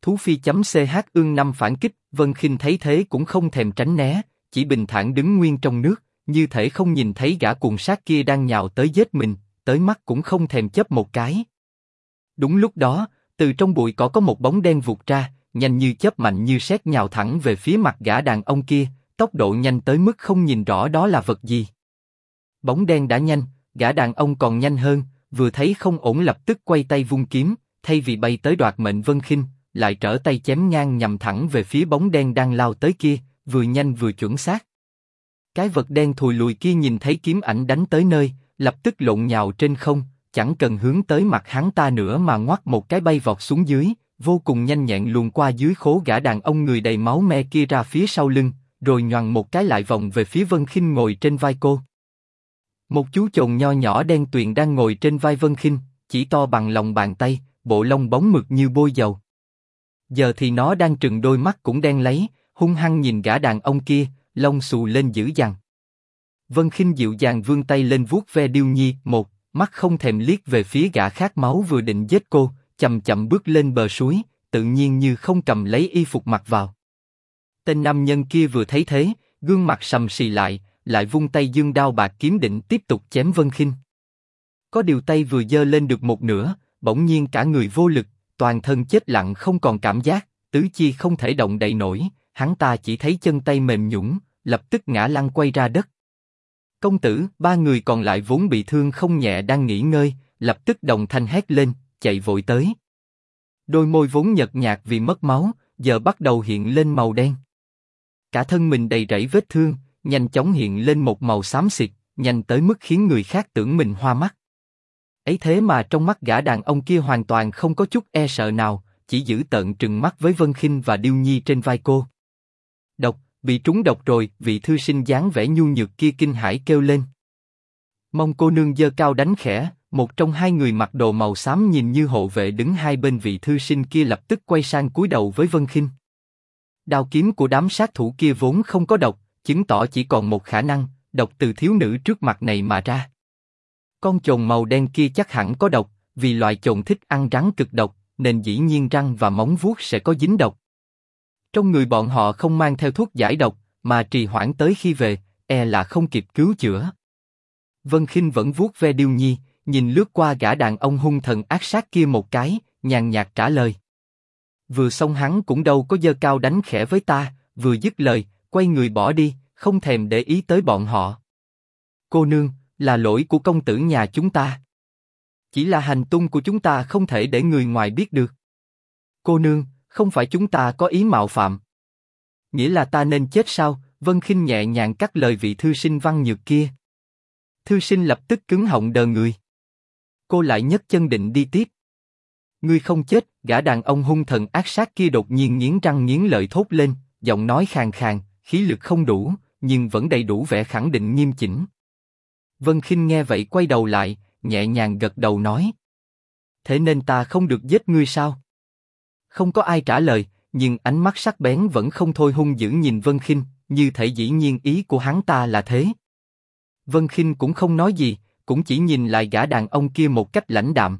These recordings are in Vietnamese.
Thú phi.ch ương năm phản kích, Vân Khinh thấy thế cũng không thèm tránh né, chỉ bình thản đứng nguyên trong nước, như thể không nhìn thấy gã cuồng sát kia đang nhào tới giết mình, tới mắt cũng không thèm chớp một cái. Đúng lúc đó, từ trong bụi cỏ có một bóng đen vụt ra, nhanh như chớp mạnh như sét nhào thẳng về phía mặt gã đàn ông kia, tốc độ nhanh tới mức không nhìn rõ đó là vật gì. Bóng đen đã nhanh, gã đàn ông còn nhanh hơn, vừa thấy không ổn lập tức quay tay vung kiếm, thay vì bay tới đoạt mệnh Vân Khinh, lại trở tay chém ngang nhằm thẳng về phía bóng đen đang lao tới kia, vừa nhanh vừa chuẩn xác. Cái vật đen thùi lùi kia nhìn thấy kiếm ảnh đánh tới nơi, lập tức lộn nhào trên không, chẳng cần hướng tới mặt hắn ta nữa mà ngoắt một cái bay vọt xuống dưới, vô cùng nhanh nhẹn luồn qua dưới khố gã đàn ông người đầy máu me kia ra phía sau lưng, rồi nhoằng một cái lại vòng về phía Vân Khinh ngồi trên vai cô. Một chú chồn nho nhỏ đen tuyền đang ngồi trên vai Vân Khinh, chỉ to bằng lòng bàn tay, bộ lông bóng mượt như bôi dầu. Giờ thì nó đang trừng đôi mắt cũng đen lấy, hung hăng nhìn gã đàn ông kia, lông xù lên dữ dằn. Vân Khinh dịu dàng vươn tay lên vuốt ve Điêu Nhi, một mắt không thèm liếc về phía gã khát máu vừa định giết cô, chậm chậm bước lên bờ suối, tự nhiên như không cầm lấy y phục mặc vào. Tên nam nhân kia vừa thấy thế, gương mặt sầm sì lại vung tay giương đao bạc kiếm định tiếp tục chém Vân Khinh. Có điều tay vừa giơ lên được một nửa, bỗng nhiên cả người vô lực, toàn thân chết lặng không còn cảm giác, tứ chi không thể động đậy nổi, hắn ta chỉ thấy chân tay mềm nhũn, lập tức ngã lăn quay ra đất. Công tử, ba người còn lại vốn bị thương không nhẹ đang nghỉ ngơi, lập tức đồng thanh hét lên, chạy vội tới. Đôi môi vốn nhợt nhạt vì mất máu, giờ bắt đầu hiện lên màu đen. Cả thân mình đầy rẫy vết thương, nhanh chóng hiện lên một màu xám xịt, nhanh tới mức khiến người khác tưởng mình hoa mắt. Ấy thế mà trong mắt gã đàn ông kia hoàn toàn không có chút e sợ nào, chỉ giữ tợn trừng mắt với Vân Khinh và Điêu Nhi trên vai cô. Độc, bị trúng độc rồi, vị thư sinh dáng vẻ nhu nhược kia kinh hãi kêu lên. Mong cô nương giơ cao đánh khẽ, một trong hai người mặc đồ màu xám nhìn như hộ vệ đứng hai bên vị thư sinh kia lập tức quay sang cúi đầu với Vân Khinh. Đao kiếm của đám sát thủ kia vốn không có độc, chứng tỏ chỉ còn một khả năng, độc từ thiếu nữ trước mặt này mà ra. Con chồn màu đen kia chắc hẳn có độc, vì loài chồn thích ăn rắn cực độc, nên dĩ nhiên răng và móng vuốt sẽ có dính độc. Trong người bọn họ không mang theo thuốc giải độc, mà trì hoãn tới khi về, e là không kịp cứu chữa. Vân Khinh vẫn vuốt ve Điêu Nhi, nhìn lướt qua gã đàn ông hung thần ác sát kia một cái, nhàn nhạt trả lời. Vừa xong hắn cũng đâu có giơ cao đánh khẽ với ta, vừa dứt lời, quay người bỏ đi, không thèm để ý tới bọn họ. Cô nương, là lỗi của công tử nhà chúng ta. Chỉ là hành tung của chúng ta không thể để người ngoài biết được. Cô nương, không phải chúng ta có ý mạo phạm. Nghĩa là ta nên chết sao? Vân Khinh nhẹ nhàng cắt lời vị thư sinh văn nhược kia. Thư sinh lập tức cứng họng đờ người. Cô lại nhấc chân định đi tiếp. Ngươi không chết, gã đàn ông hung thần ác sát kia đột nhiên nghiến răng nghiến lợi thốt lên, giọng nói khàn khàn, khí lực không đủ, nhưng vẫn đầy đủ vẻ khẳng định nghiêm chỉnh. Vân Khinh nghe vậy quay đầu lại, nhẹ nhàng gật đầu nói. Thế nên ta không được giết ngươi sao? Không có ai trả lời, nhưng ánh mắt sắc bén vẫn không thôi hung dữ nhìn Vân Khinh, như thể dĩ nhiên ý của hắn ta là thế. Vân Khinh cũng không nói gì, cũng chỉ nhìn lại gã đàn ông kia một cách lãnh đạm.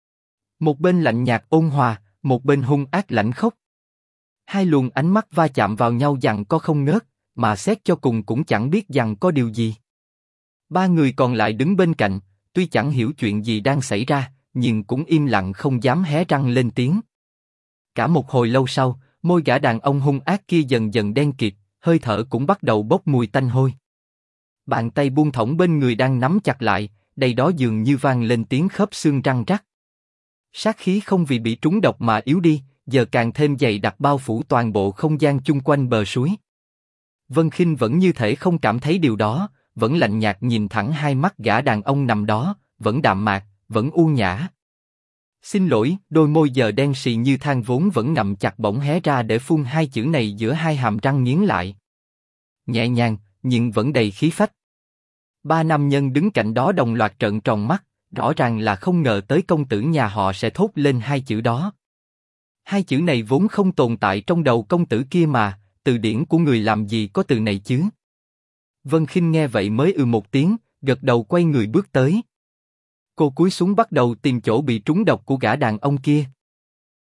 Một bên lạnh nhạt ôn hòa, một bên hung ác lãnh khốc. Hai luồng ánh mắt va chạm vào nhau giằng co không ngớt, mà xét cho cùng cũng chẳng biết giằng co điều gì. Ba người còn lại đứng bên cạnh, tuy chẳng hiểu chuyện gì đang xảy ra, nhưng cũng im lặng không dám hé răng lên tiếng. Cả một hồi lâu sau, môi gã đàn ông hung ác kia dần dần đen kịt, hơi thở cũng bắt đầu bốc mùi tanh hôi. Bàn tay buông thõng bên người đang nắm chặt lại, đây đó dường như vang lên tiếng khớp xương răng rắc. Sát khí không vì bị trúng độc mà yếu đi, giờ càng thêm dày đặc bao phủ toàn bộ không gian chung quanh bờ suối. Vân Khinh vẫn như thể không cảm thấy điều đó, vẫn lạnh nhạt nhìn thẳng hai mắt gã đàn ông nằm đó, vẫn đạm mạc, vẫn u nhã. Xin lỗi, đôi môi giờ đen sì như than vốn vẫn ngậm chặt bỗng hé ra để phun hai chữ này giữa hai hàm răng nghiến lại. Nhẹ nhàng, nhưng vẫn đầy khí phách. Ba nam nhân đứng cạnh đó đồng loạt trợn tròn mắt, rõ ràng là không ngờ tới công tử nhà họ sẽ thốt lên hai chữ đó. Hai chữ này vốn không tồn tại trong đầu công tử kia mà, từ điển của người làm gì có từ này chứ? Vân Khinh nghe vậy mới một tiếng, gật đầu quay người bước tới. Cô cúi xuống bắt đầu tìm chỗ bị trúng độc của gã đàn ông kia.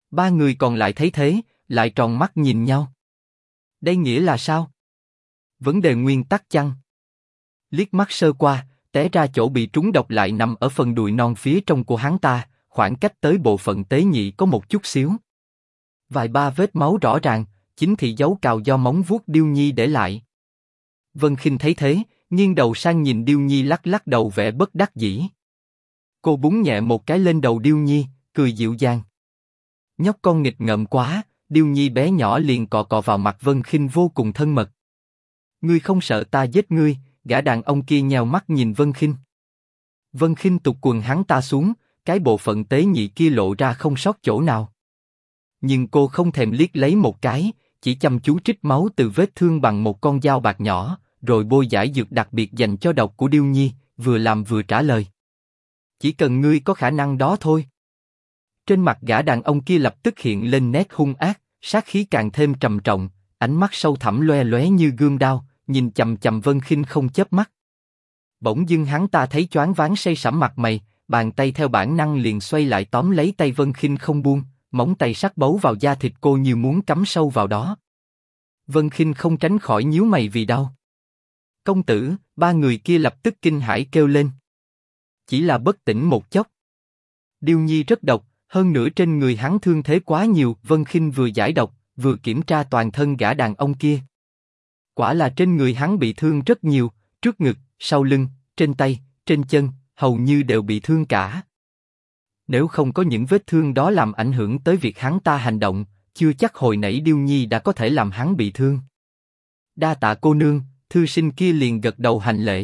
Ba người còn lại thấy thế, lại tròn mắt nhìn nhau. Đây nghĩa là sao? Vấn đề nguyên tắc chăng? Liếc mắt sơ qua, té ra chỗ bị trúng độc lại nằm ở phần đùi non phía trong của hắn ta, khoảng cách tới bộ phận tế nhị có một chút xíu. Vài ba vết máu rõ ràng, chính thị dấu cào do móng vuốt Điêu Nhi để lại. Vân Khinh thấy thế, nghiêng đầu sang nhìn Điêu Nhi lắc lắc đầu vẻ bất đắc dĩ. Cô búng nhẹ một cái lên đầu Điêu Nhi, cười dịu dàng. Nhóc con nghịch ngợm quá, Điêu Nhi bé nhỏ liền cọ cọ vào mặt Vân Khinh vô cùng thân mật. Ngươi không sợ ta giết ngươi? Gã đàn ông kia nheo mắt nhìn Vân Khinh. Vân Khinh tụt quần hắn ta xuống, cái bộ phận tế nhị kia lộ ra không sót chỗ nào. Nhưng cô không thèm liếc lấy một cái, chỉ chăm chú trích máu từ vết thương bằng một con dao bạc nhỏ, rồi bôi giải dược đặc biệt dành cho độc của Điêu Nhi, vừa làm vừa trả lời. Chỉ cần ngươi có khả năng đó thôi. Trên mặt gã đàn ông kia lập tức hiện lên nét hung ác, sát khí càng thêm trầm trọng, ánh mắt sâu thẳm loe lóe như gươm đao, nhìn chằm chằm Vân Khinh không chớp mắt. Bỗng dưng hắn ta thấy choáng váng say sẩm mặt mày, bàn tay theo bản năng liền xoay lại tóm lấy tay Vân Khinh không buông, móng tay sắc bấu vào da thịt cô như muốn cắm sâu vào đó. Vân Khinh không tránh khỏi nhíu mày vì đau. Công tử, ba người kia lập tức kinh hãi kêu lên. Chỉ là bất tỉnh một chốc. Điêu Nhi rất độc, hơn nữa trên người hắn thương thế quá nhiều. Vân Khinh vừa giải độc, vừa kiểm tra toàn thân gã đàn ông kia. Quả là trên người hắn bị thương rất nhiều, trước ngực, sau lưng, trên tay, trên chân, hầu như đều bị thương cả. Nếu không có những vết thương đó làm ảnh hưởng tới việc hắn ta hành động, chưa chắc hồi nãy Điêu Nhi đã có thể làm hắn bị thương. Đa tạ cô nương, thư sinh kia liền gật đầu hành lễ.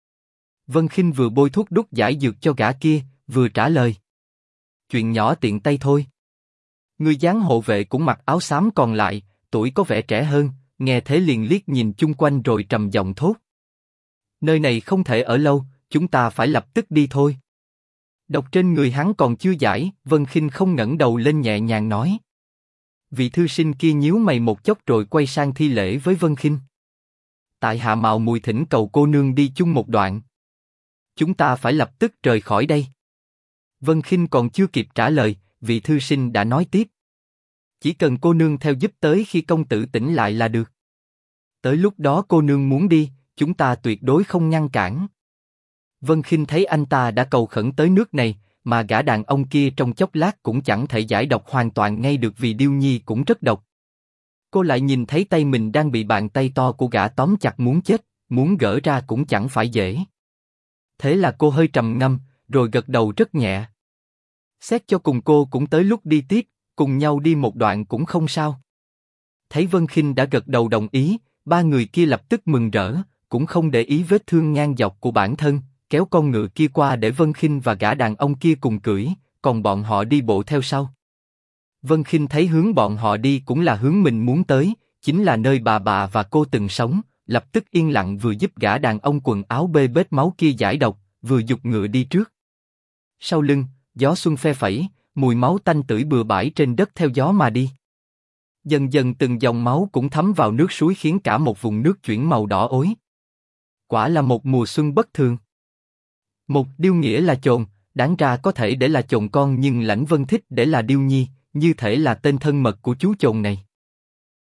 Vân Khinh vừa bôi thuốc đúc giải dược cho gã kia, vừa trả lời. Chuyện nhỏ tiện tay thôi. Người giáng hộ vệ cũng mặc áo xám còn lại, tuổi có vẻ trẻ hơn, nghe thế liền liếc nhìn chung quanh rồi trầm giọng thốt. Nơi này không thể ở lâu, chúng ta phải lập tức đi thôi. Độc trên người hắn còn chưa giải, Vân Khinh không ngẩng đầu lên nhẹ nhàng nói. Vị thư sinh kia nhíu mày một chốc rồi quay sang thi lễ với Vân Khinh. Tại hạ mạo muội thỉnh cầu cô nương đi chung một đoạn. Chúng ta phải lập tức rời khỏi đây. Vân Khinh còn chưa kịp trả lời, vị thư sinh đã nói tiếp. Chỉ cần cô nương theo giúp tới khi công tử tỉnh lại là được. Tới lúc đó cô nương muốn đi, chúng ta tuyệt đối không ngăn cản. Vân Khinh thấy anh ta đã cầu khẩn tới nước này, mà gã đàn ông kia trong chốc lát cũng chẳng thể giải độc hoàn toàn ngay được vì Điêu Nhi cũng rất độc. Cô lại nhìn thấy tay mình đang bị bàn tay to của gã tóm chặt muốn chết, muốn gỡ ra cũng chẳng phải dễ. Thế là cô hơi trầm ngâm, rồi gật đầu rất nhẹ. Xét cho cùng cô cũng tới lúc đi tiếp, cùng nhau đi một đoạn cũng không sao. Thấy Vân Khinh đã gật đầu đồng ý, ba người kia lập tức mừng rỡ, cũng không để ý vết thương ngang dọc của bản thân, kéo con ngựa kia qua để Vân Khinh và gã đàn ông kia cùng cưỡi, còn bọn họ đi bộ theo sau. Vân Khinh thấy hướng bọn họ đi cũng là hướng mình muốn tới, chính là nơi bà và cô từng sống, lập tức yên lặng vừa giúp gã đàn ông quần áo bê bết máu kia giải độc, vừa giục ngựa đi trước. Sau lưng, gió xuân phe phẩy, mùi máu tanh tưởi bừa bãi trên đất theo gió mà đi. Dần dần từng dòng máu cũng thấm vào nước suối khiến cả một vùng nước chuyển màu đỏ ối. Quả là một mùa xuân bất thường. Một Điêu nghĩa là chồn, đáng ra có thể để là chồn con nhưng Lãnh Vân thích để là Điêu Nhi, như thể là tên thân mật của chú chồn này.